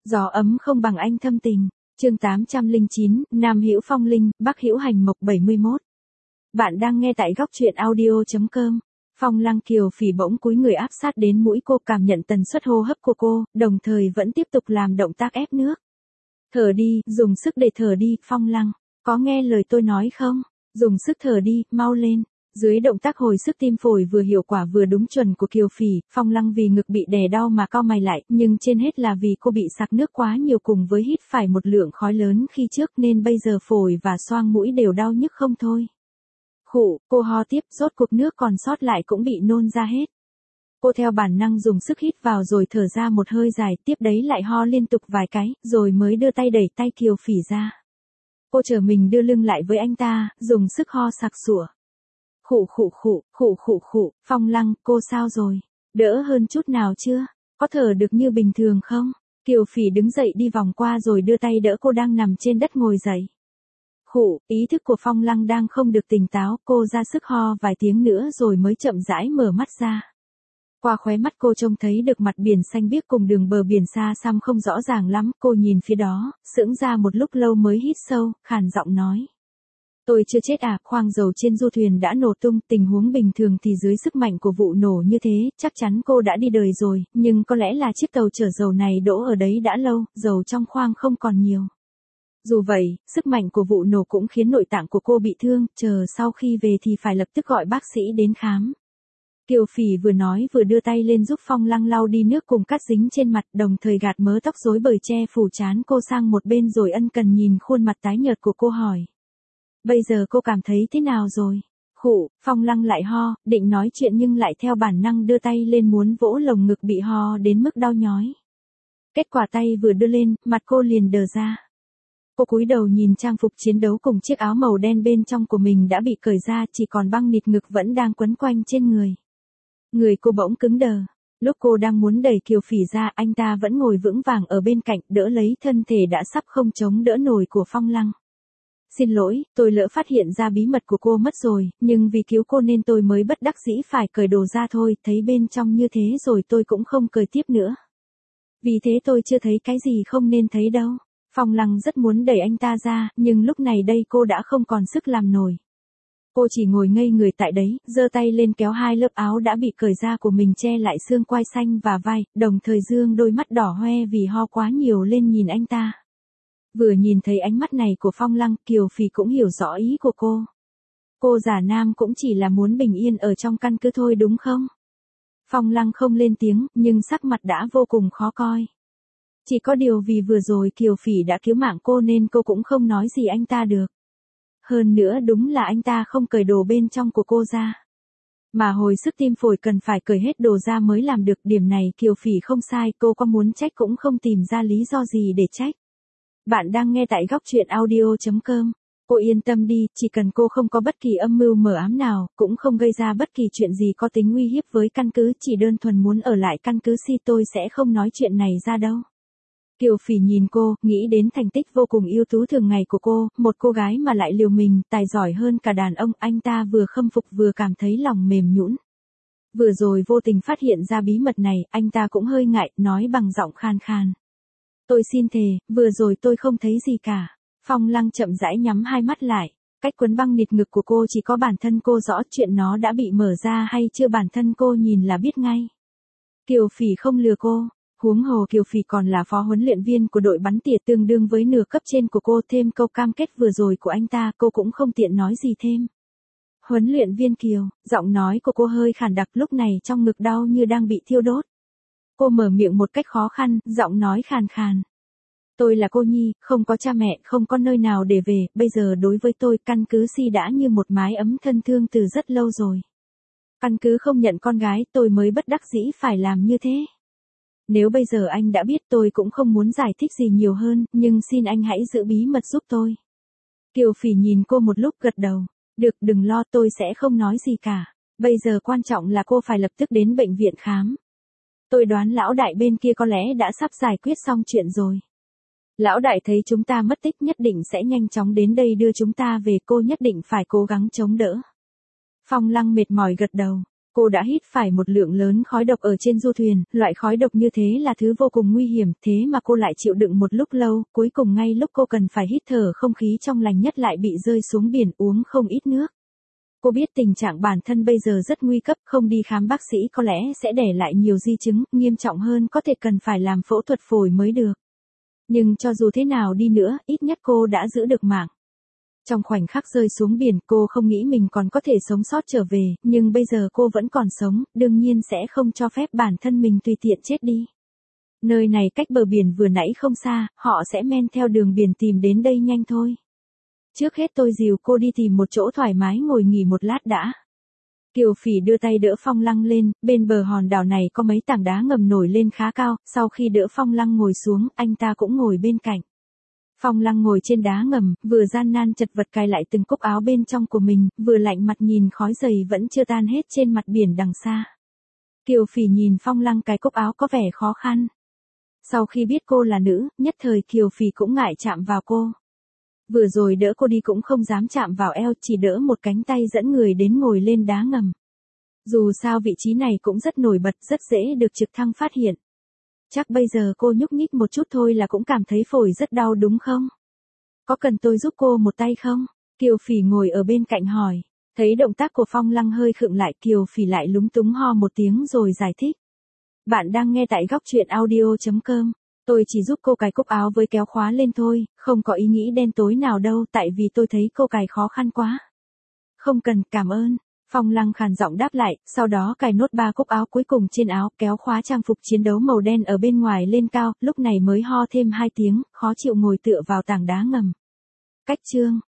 Gió ấm không bằng anh thâm tình. Chương 809, Nam hữu phong linh, Bắc hữu hành mộc 71. Bạn đang nghe tại góc truyện audio.com. Phong Lăng Kiều Phỉ bỗng cúi người áp sát đến mũi cô, cảm nhận tần suất hô hấp của cô, đồng thời vẫn tiếp tục làm động tác ép nước. Thở đi, dùng sức để thở đi, Phong Lăng. Có nghe lời tôi nói không? Dùng sức thở đi, mau lên. Dưới động tác hồi sức tim phổi vừa hiệu quả vừa đúng chuẩn của Kiều Phỉ, Phong Lăng vì ngực bị đè đau mà cau mày lại, nhưng trên hết là vì cô bị sặc nước quá nhiều cùng với hít phải một lượng khói lớn khi trước nên bây giờ phổi và xoang mũi đều đau nhức không thôi. Khụ, cô ho tiếp, rốt cuộc nước còn sót lại cũng bị nôn ra hết. Cô theo bản năng dùng sức hít vào rồi thở ra một hơi dài, tiếp đấy lại ho liên tục vài cái, rồi mới đưa tay đẩy tay Kiều Phỉ ra. Cô trở mình đưa lưng lại với anh ta, dùng sức ho sặc sụa. Khụ, Phong Lăng, cô sao rồi? Đỡ hơn chút nào chưa? Có thở được như bình thường không? Kiều Phỉ đứng dậy đi vòng qua rồi đưa tay đỡ cô đang nằm trên đất ngồi dậy. Khụ, ý thức của Phong Lăng đang không được tỉnh táo, cô ra sức ho vài tiếng nữa rồi mới chậm rãi mở mắt ra. Qua khóe mắt cô trông thấy được mặt biển xanh biếc cùng đường bờ biển xa xăm không rõ ràng lắm, cô nhìn phía đó, sững ra một lúc lâu mới hít sâu, khàn giọng nói. Tôi chưa chết à, khoang dầu trên du thuyền đã nổ tung, tình huống bình thường thì dưới sức mạnh của vụ nổ như thế, chắc chắn cô đã đi đời rồi, nhưng có lẽ là chiếc tàu chở dầu này đỗ ở đấy đã lâu, dầu trong khoang không còn nhiều. Dù vậy, sức mạnh của vụ nổ cũng khiến nội tạng của cô bị thương, chờ sau khi về thì phải lập tức gọi bác sĩ đến khám. Kiều Phỉ vừa nói vừa đưa tay lên giúp Phong Lăng lau đi nước cùng cát dính trên mặt, đồng thời gạt mớ tóc rối bời che phủ trán cô sang một bên rồi ân cần nhìn khuôn mặt tái nhợt của cô hỏi. Bây giờ cô cảm thấy thế nào rồi? Khụ, Phong Lăng lại ho, định nói chuyện nhưng lại theo bản năng đưa tay lên muốn vỗ lồng ngực bị ho đến mức đau nhói. Kết quả tay vừa đưa lên, mặt cô liền đờ ra. Cô cúi đầu nhìn trang phục chiến đấu cùng chiếc áo màu đen bên trong của mình đã bị cởi ra, chỉ còn băng nịt ngực vẫn đang quấn quanh trên người. Người cô bỗng cứng đờ. Lúc cô đang muốn đẩy Kiều Phỉ ra, anh ta vẫn ngồi vững vàng ở bên cạnh, đỡ lấy thân thể đã sắp không chống đỡ nổi của Phong Lăng. Xin lỗi, tôi lỡ phát hiện ra bí mật của cô mất rồi, nhưng vì cứu cô nên tôi mới bất đắc dĩ phải cởi đồ ra thôi, thấy bên trong như thế rồi tôi cũng không cởi tiếp nữa. Vì thế tôi chưa thấy cái gì không nên thấy đâu. Phong Lăng rất muốn đẩy anh ta ra, nhưng lúc này đây cô đã không còn sức làm nổi. Cô chỉ ngồi ngây người tại đấy, giơ tay lên kéo hai lớp áo đã bị cởi ra của mình che lại xương quai xanh và vai, đồng thời dương đôi mắt đỏ hoe vì ho quá nhiều lên nhìn anh ta. Vừa nhìn thấy ánh mắt này của Phong Lăng, Kiều Phỉ cũng hiểu rõ ý của cô. Cô giả nam cũng chỉ là muốn bình yên ở trong căn cứ thôi đúng không? Phong Lăng không lên tiếng, nhưng sắc mặt đã vô cùng khó coi. Chỉ có điều vì vừa rồi Kiều Phỉ đã cứu mạng cô nên cô cũng không nói gì anh ta được. Hơn nữa đúng là anh ta không cởi đồ bên trong của cô ra. Mà hồi sức tim phổi cần phải cởi hết đồ ra mới làm được, điểm này Kiều Phỉ không sai, cô có muốn trách cũng không tìm ra lý do gì để trách. Bạn đang nghe tại góc truyện audio.com. Cô yên tâm đi, chỉ cần cô không có bất kỳ âm mưu mờ ám nào, cũng không gây ra bất kỳ chuyện gì có tính uy hiếp với căn cứ, chỉ đơn thuần muốn ở lại căn cứ si tôi sẽ không nói chuyện này ra đâu. Kiều Phỉ nhìn cô, nghĩ đến thành tích vô cùng ưu tú thường ngày của cô, một cô gái mà lại liều mình, tài giỏi hơn cả đàn ông, anh ta vừa khâm phục vừa cảm thấy lòng mềm nhũn. Vừa rồi vô tình phát hiện ra bí mật này, anh ta cũng hơi ngại, nói bằng giọng khan khan. Tôi xin thề, vừa rồi tôi không thấy gì cả. Phong Lăng chậm rãi nhắm hai mắt lại. Cách quấn băng nịt ngực của cô chỉ có bản thân cô rõ, chuyện nó đã bị mở ra hay chưa bản thân cô nhìn là biết ngay. Kiều Phỉ không lừa cô. Huống hồ Kiều Phỉ còn là phó huấn luyện viên của đội bắn tỉa tương đương với nửa cấp trên của cô, thêm câu cam kết vừa rồi của anh ta cô cũng không tiện nói gì thêm. Huấn luyện viên Kiều, giọng nói của cô hơi khản đặc, lúc này trong ngực đau như đang bị thiêu đốt. Cô mở miệng một cách khó khăn, giọng nói khàn khàn. Tôi là cô nhi, không có cha mẹ, không có nơi nào để về, bây giờ đối với tôi căn cứ si đã như một mái ấm thân thương từ rất lâu rồi. Căn cứ không nhận con gái, tôi mới bất đắc dĩ phải làm như thế. Nếu bây giờ anh đã biết tôi cũng không muốn giải thích gì nhiều hơn, nhưng xin anh hãy giữ bí mật giúp tôi. Kiều Phỉ nhìn cô một lúc gật đầu. Được, đừng lo, tôi sẽ không nói gì cả. Bây giờ quan trọng là cô phải lập tức đến bệnh viện khám. Tôi đoán lão đại bên kia có lẽ đã sắp giải quyết xong chuyện rồi. Lão đại thấy chúng ta mất tích nhất định sẽ nhanh chóng đến đây đưa chúng ta về, cô nhất định phải cố gắng chống đỡ. Phong Lăng mệt mỏi gật đầu. Cô đã hít phải một lượng lớn khói độc ở trên du thuyền, loại khói độc như thế là thứ vô cùng nguy hiểm, thế mà cô lại chịu đựng một lúc lâu, cuối cùng ngay lúc cô cần phải hít thở không khí trong lành nhất lại bị rơi xuống biển uống không ít nước. Cô biết tình trạng bản thân bây giờ rất nguy cấp, không đi khám bác sĩ có lẽ sẽ để lại nhiều di chứng, nghiêm trọng hơn có thể cần phải làm phẫu thuật phổi mới được. Nhưng cho dù thế nào đi nữa, ít nhất cô đã giữ được mạng. Trong khoảnh khắc rơi xuống biển, cô không nghĩ mình còn có thể sống sót trở về, nhưng bây giờ cô vẫn còn sống, đương nhiên sẽ không cho phép bản thân mình tùy tiện chết đi. Nơi này cách bờ biển vừa nãy không xa, họ sẽ men theo đường biển tìm đến đây nhanh thôi. Trước hết tôi dìu cô đi tìm một chỗ thoải mái ngồi nghỉ một lát đã. Kiều Phỉ đưa tay đỡ Phong Lăng lên, bên bờ hòn đảo này có mấy tảng đá ngầm nổi lên khá cao, sau khi đỡ Phong Lăng ngồi xuống, anh ta cũng ngồi bên cạnh. Phong Lăng ngồi trên đá ngầm, vừa gian nan chật vật cài lại từng cúc áo bên trong của mình, vừa lạnh mặt nhìn khói dày vẫn chưa tan hết trên mặt biển đằng xa. Kiều Phỉ nhìn Phong Lăng cài cúc áo có vẻ khó khăn. Sau khi biết cô là nữ, nhất thời Kiều Phỉ cũng ngại chạm vào cô. Vừa rồi đỡ cô đi cũng không dám chạm vào eo, chỉ đỡ một cánh tay dẫn người đến ngồi lên đá ngầm. Dù sao vị trí này cũng rất nổi bật, rất dễ được trực thăng phát hiện. Chắc bây giờ cô nhúc nhích một chút thôi là cũng cảm thấy phổi rất đau đúng không? Có cần tôi giúp cô một tay không? Kiều Phỉ ngồi ở bên cạnh hỏi. Thấy động tác của Phong Lăng hơi khựng lại, Kiều Phỉ lại lúng túng ho một tiếng rồi giải thích. Bạn đang nghe tại góc truyện audio.com. Tôi chỉ giúp cô cài cúc áo với kéo khóa lên thôi, không có ý nghĩ đen tối nào đâu, tại vì tôi thấy cô cài khó khăn quá. Không cần, cảm ơn. Phong Lăng khàn giọng đáp lại, sau đó cài nốt 3 cúc áo cuối cùng trên áo, kéo khóa trang phục chiến đấu màu đen ở bên ngoài lên cao, lúc này mới ho thêm 2 tiếng, khó chịu ngồi tựa vào tảng đá ngầm. Cách chương